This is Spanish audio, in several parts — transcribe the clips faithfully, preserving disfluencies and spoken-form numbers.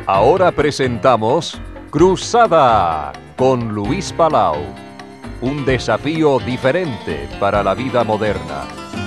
Ahora presentamos Cruzada con Luis Palau. Un desafío diferente para la vida moderna.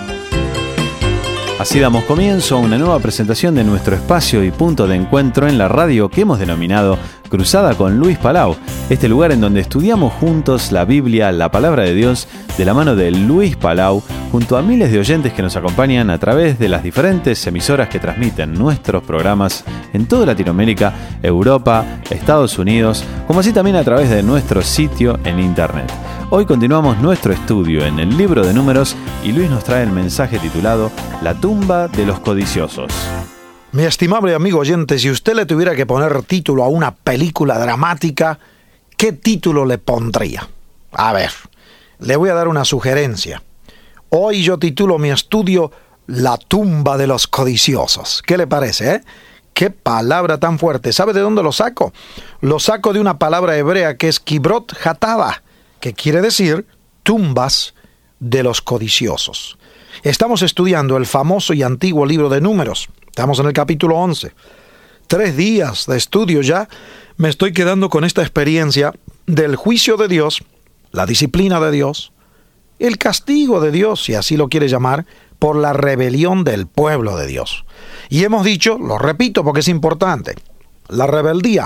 Así damos comienzo a una nueva presentación de nuestro espacio y punto de encuentro en la radio que hemos denominado Cruzada con Luis Palau, este lugar en donde estudiamos juntos la Biblia, la Palabra de Dios, de la mano de Luis Palau, junto a miles de oyentes que nos acompañan a través de las diferentes emisoras que transmiten nuestros programas en toda Latinoamérica, Europa, Estados Unidos, como así también a través de nuestro sitio en internet. Hoy continuamos nuestro estudio en el libro de Números y Luis nos trae el mensaje titulado La tumba de los codiciosos. Mi estimable amigo oyente, si usted le tuviera que poner título a una película dramática, ¿qué título le pondría? A ver, le voy a dar una sugerencia. Hoy yo titulo mi estudio La tumba de los codiciosos. ¿Qué le parece, eh? ¡Qué palabra tan fuerte! ¿Sabe de dónde lo saco? Lo saco de una palabra hebrea que es Kibrot Hatava, que quiere decir tumbas de los codiciosos. Estamos estudiando el famoso y antiguo libro de Números. Estamos en el capítulo once. Tres días de estudio ya. Me estoy quedando con esta experiencia del juicio de Dios, la disciplina de Dios, el castigo de Dios, si así lo quiere llamar, por la rebelión del pueblo de Dios. Y hemos dicho, lo repito porque es importante, la rebeldía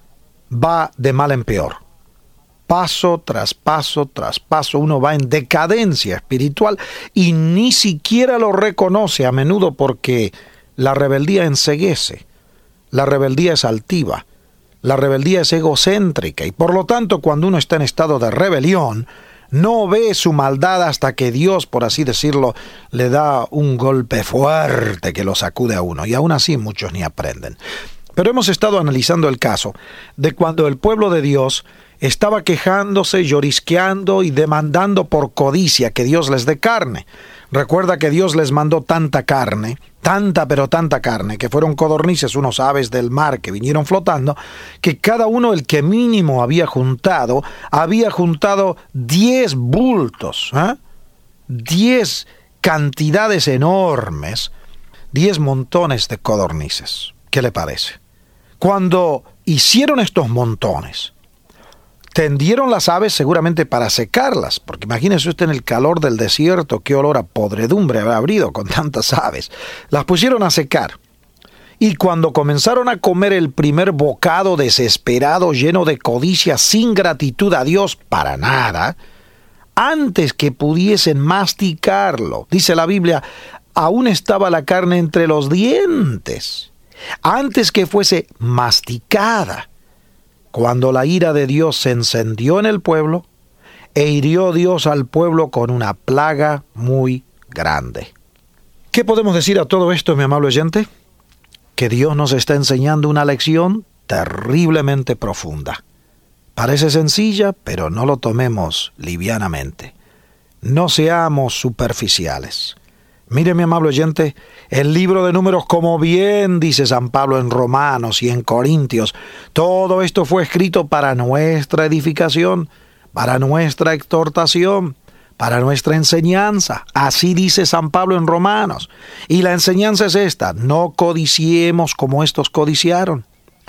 va de mal en peor. Paso tras paso tras paso uno va en decadencia espiritual y ni siquiera lo reconoce a menudo porque la rebeldía enceguece, la rebeldía es altiva, la rebeldía es egocéntrica y por lo tanto cuando uno está en estado de rebelión no ve su maldad hasta que Dios, por así decirlo, le da un golpe fuerte que lo sacude a uno y aún así muchos ni aprenden. Pero hemos estado analizando el caso de cuando el pueblo de Dios estaba quejándose, llorisqueando y demandando por codicia que Dios les dé carne. Recuerda que Dios les mandó tanta carne, tanta pero tanta carne, que fueron codornices, unos aves del mar que vinieron flotando, que cada uno el que mínimo había juntado, había juntado diez bultos, ¿eh? diez cantidades enormes, diez montones de codornices. ¿Qué le parece? Cuando hicieron estos montones, tendieron las aves seguramente para secarlas, porque imagínese usted en el calor del desierto, qué olor a podredumbre habrá habido con tantas aves. Las pusieron a secar. Y cuando comenzaron a comer el primer bocado desesperado, lleno de codicia, sin gratitud a Dios para nada, antes que pudiesen masticarlo, dice la Biblia, aún estaba la carne entre los dientes, antes que fuese masticada. Cuando la ira de Dios se encendió en el pueblo, e hirió Dios al pueblo con una plaga muy grande. ¿Qué podemos decir a todo esto, mi amable oyente? Que Dios nos está enseñando una lección terriblemente profunda. Parece sencilla, pero no lo tomemos livianamente. No seamos superficiales. Mire, mi amable oyente, el libro de Números, como bien dice San Pablo en Romanos y en Corintios, todo esto fue escrito para nuestra edificación, para nuestra exhortación, para nuestra enseñanza. Así dice San Pablo en Romanos. Y la enseñanza es esta: no codiciemos como estos codiciaron.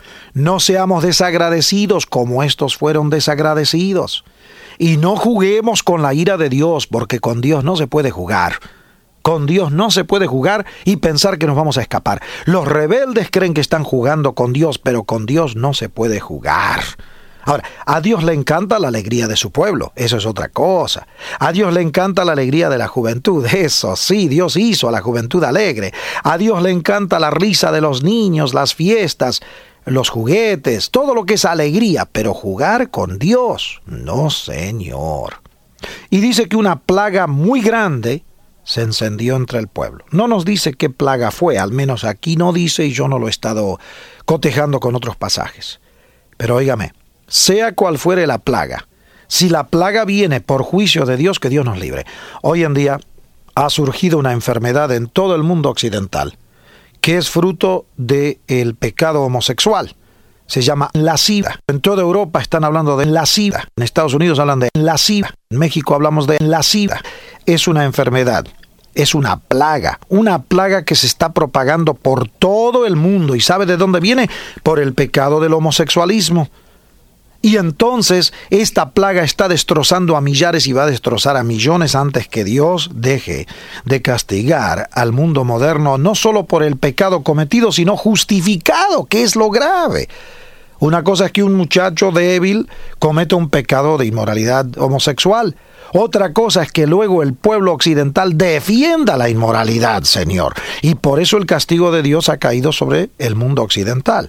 No seamos desagradecidos como estos fueron desagradecidos. Y no juguemos con la ira de Dios, porque con Dios no se puede jugar. Con Dios no se puede jugar y pensar que nos vamos a escapar. Los rebeldes creen que están jugando con Dios, pero con Dios no se puede jugar. Ahora, a Dios le encanta la alegría de su pueblo, eso es otra cosa. A Dios le encanta la alegría de la juventud, eso sí, Dios hizo a la juventud alegre. A Dios le encanta la risa de los niños, las fiestas, los juguetes, todo lo que es alegría, pero jugar con Dios, no señor. Y dice que una plaga muy grande se encendió entre el pueblo. No nos dice qué plaga fue, al menos aquí no dice y yo no lo he estado cotejando con otros pasajes. Pero óigame, sea cual fuere la plaga, si la plaga viene por juicio de Dios, que Dios nos libre. Hoy en día ha surgido una enfermedad en todo el mundo occidental, que es fruto del pecado homosexual. Se llama la SIDA. En toda Europa están hablando de la SIDA. En Estados Unidos hablan de la SIDA. En México hablamos de la SIDA. Es una enfermedad es una plaga, una plaga que se está propagando por todo el mundo. ¿Y sabe de dónde viene? Por el pecado del homosexualismo. Y entonces esta plaga está destrozando a millares y va a destrozar a millones antes que Dios deje de castigar al mundo moderno, no solo por el pecado cometido, sino justificado, que es lo grave. Una cosa es que un muchacho débil cometa un pecado de inmoralidad homosexual. Otra cosa es que luego el pueblo occidental defienda la inmoralidad, Señor. Y por eso el castigo de Dios ha caído sobre el mundo occidental.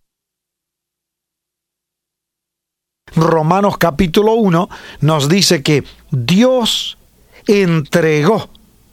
Romanos capítulo uno nos dice que Dios entregó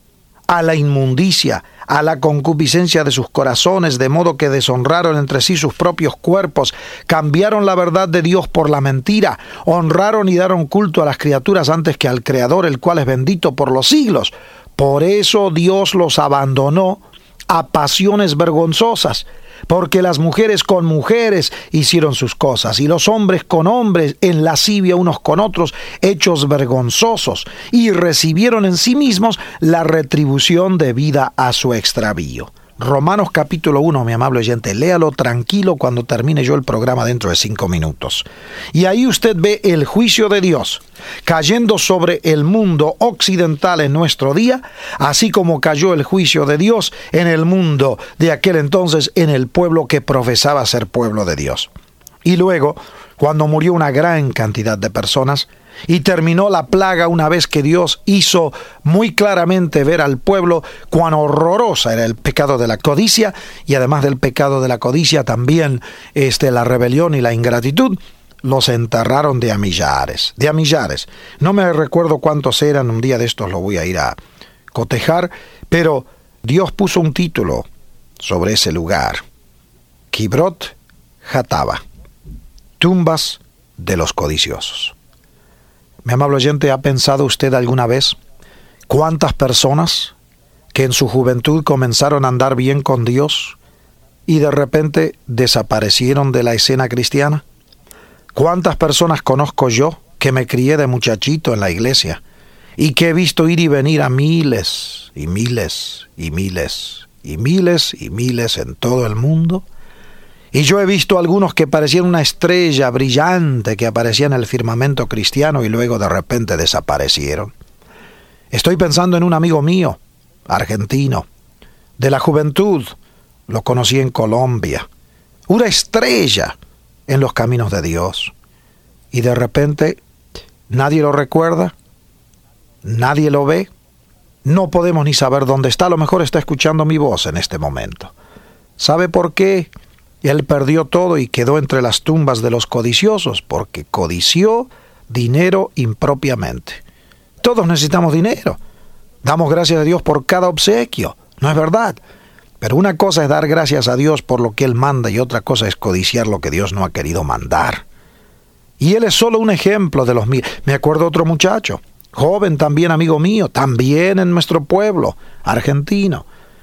a la inmundicia, a la concupiscencia de sus corazones, de modo que deshonraron entre sí sus propios cuerpos, cambiaron la verdad de Dios por la mentira, honraron y daron culto a las criaturas antes que al Creador, el cual es bendito por los siglos. Por eso Dios los abandonó a pasiones vergonzosas, porque las mujeres con mujeres hicieron sus cosas, y los hombres con hombres en lascivia unos con otros, hechos vergonzosos, y recibieron en sí mismos la retribución debida a su extravío. Romanos capítulo uno, mi amable oyente, léalo tranquilo cuando termine yo el programa dentro de cinco minutos. Y ahí usted ve el juicio de Dios cayendo sobre el mundo occidental en nuestro día, así como cayó el juicio de Dios en el mundo de aquel entonces, en el pueblo que profesaba ser pueblo de Dios. Y luego, cuando murió una gran cantidad de personas, y terminó la plaga una vez que Dios hizo muy claramente ver al pueblo cuán horrorosa era el pecado de la codicia, y además del pecado de la codicia también este, la rebelión y la ingratitud, los enterraron de a millares, de a millares. No me recuerdo cuántos eran, un día de estos lo voy a ir a cotejar, pero Dios puso un título sobre ese lugar: Kibrot Hatava, tumbas de los codiciosos. Mi amable oyente, ¿ha pensado usted alguna vez cuántas personas que en su juventud comenzaron a andar bien con Dios y de repente desaparecieron de la escena cristiana? ¿Cuántas personas conozco yo que me crié de muchachito en la iglesia y que he visto ir y venir a miles y miles y miles y miles y miles en todo el mundo? Y yo he visto algunos que parecían una estrella brillante que aparecía en el firmamento cristiano y luego de repente desaparecieron. Estoy pensando en un amigo mío, argentino, de la juventud, lo conocí en Colombia, una estrella en los caminos de Dios. Y de repente nadie lo recuerda, nadie lo ve, no podemos ni saber dónde está. A lo mejor está escuchando mi voz en este momento. ¿Sabe por qué? Él perdió todo y quedó entre las tumbas de los codiciosos, porque codició dinero impropiamente. Todos necesitamos dinero. Damos gracias a Dios por cada obsequio, ¿no es verdad? Pero una cosa es dar gracias a Dios por lo que Él manda y otra cosa es codiciar lo que Dios no ha querido mandar. Y Él es solo un ejemplo de los mil. Me acuerdo otro muchacho, joven también, amigo mío, también en nuestro pueblo, argentino.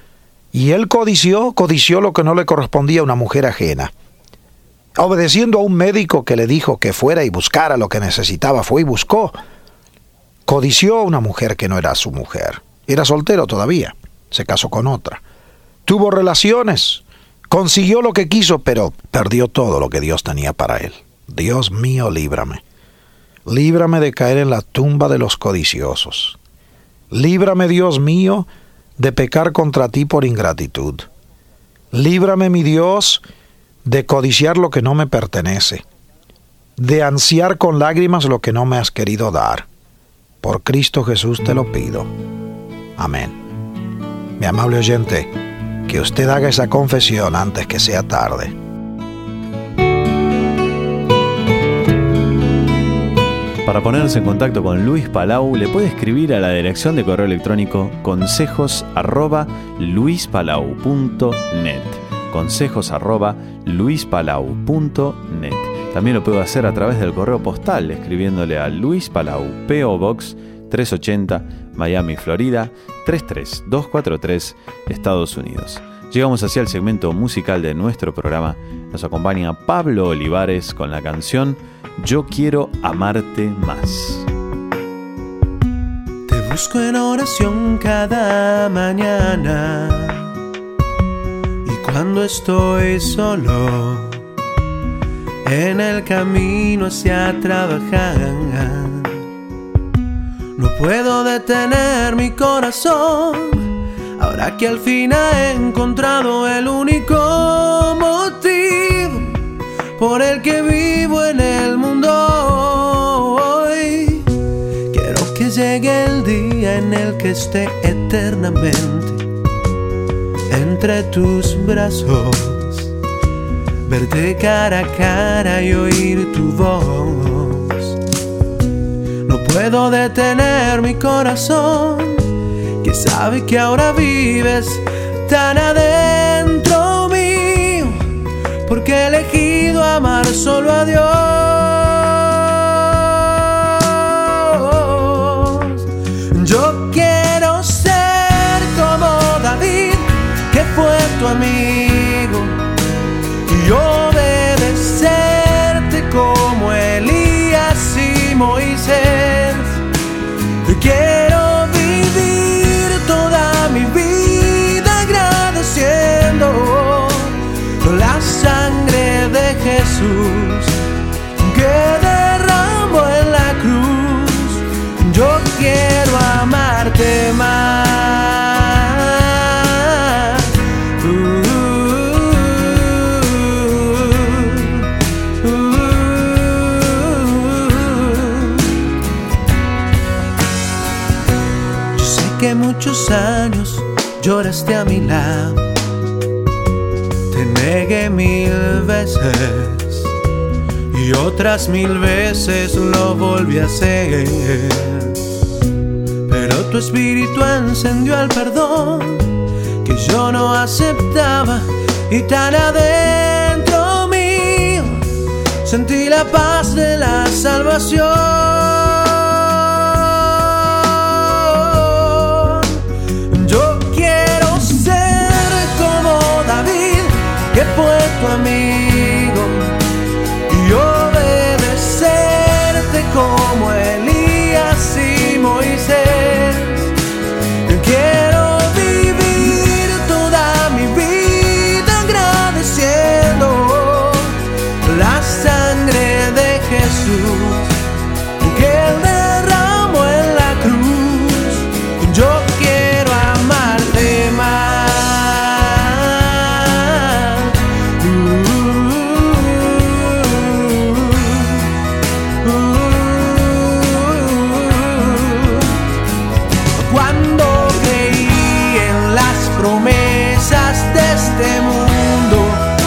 Y él codició, codició lo que no le correspondía a una mujer ajena. Obedeciendo a un médico que le dijo que fuera y buscara lo que necesitaba, fue y buscó. Codició a una mujer que no era su mujer. Era soltero todavía, se casó con otra. Tuvo relaciones, consiguió lo que quiso, pero perdió todo lo que Dios tenía para él. Dios mío, líbrame. Líbrame de caer en la tumba de los codiciosos. Líbrame, Dios mío, de pecar contra ti por ingratitud. Líbrame, mi Dios, de codiciar lo que no me pertenece, de ansiar con lágrimas lo que no me has querido dar. Por Cristo Jesús te lo pido. Amén. Mi amable oyente, que usted haga esa confesión antes que sea tarde. Para ponerse en contacto con Luis Palau, le puede escribir a la dirección de correo electrónico consejos arroba luispalau punto net. Consejos arroba luispalau punto net. También lo puede hacer a través del correo postal, escribiéndole a Luis Palau, P O Box trescientos ochenta, Miami, Florida, tres tres dos cuatro tres, Estados Unidos. Llegamos así al segmento musical de nuestro programa. Nos acompaña Pablo Olivares con la canción Yo Quiero Amarte Más. Te busco en oración cada mañana, y cuando estoy solo en el camino hacia trabajar, no puedo detener mi corazón, ahora que al fin he encontrado el único motivo por el que vivo en el mundo hoy. Quiero que llegue el día en el que esté eternamente entre tus brazos, verte cara a cara y oír tu voz. No puedo detener mi corazón, que sabe que ahora vives tan adentro mío, porque he elegido amar solo a Dios. Yo quiero ser como David, que fue tu amigo, y obedecerte como Elías y Moisés. Quiero vivir toda mi vida agradeciendo la sangre de Jesús que derramó en la cruz. Yo quiero amarte más. Uh, uh, uh. Yo sé que muchos años lloraste a mi lado, te negué mil veces y otras mil veces lo volví a hacer, pero tu espíritu encendió el perdón que yo no aceptaba, y tan adentro mío sentí la paz de la salvación. Yo quiero ser como David, que fue tu amigo, y obedecerte como Elías y Moisés. Quiero vivir toda mi vida agradeciendo la sangre de Jesús que Él derramó en la cruz. Yo quiero amarte más. Cuando creí en las promesas de este mundo,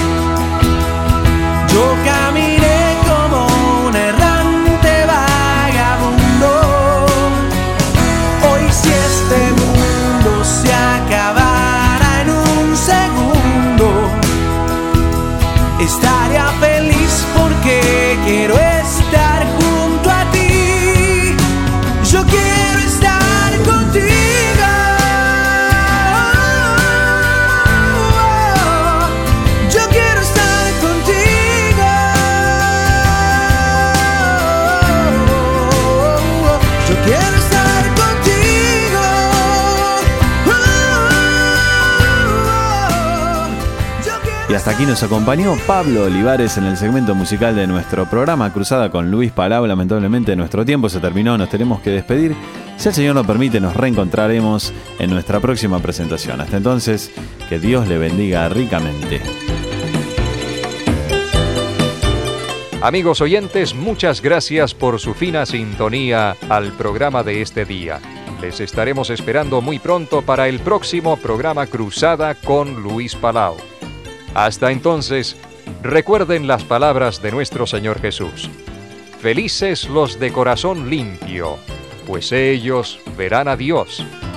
yo caminé como un errante vagabundo. Hoy si este mundo se acabara en un segundo, estaría feliz porque quiero estar junto a ti. Yo quiero estar contigo. Yo quiero estar contigo. Yo quiero estar contigo. Yo quiero Y hasta aquí nos acompañó Pablo Olivares en el segmento musical de nuestro programa Cruzada con Luis Palau. Lamentablemente nuestro tiempo se terminó, nos tenemos que despedir. Si el Señor lo permite, nos reencontraremos en nuestra próxima presentación. Hasta entonces, que Dios le bendiga ricamente. Amigos oyentes, muchas gracias por su fina sintonía al programa de este día. Les estaremos esperando muy pronto para el próximo programa Cruzada con Luis Palau. Hasta entonces, recuerden las palabras de nuestro Señor Jesús. Felices los de corazón limpio, pues ellos verán a Dios.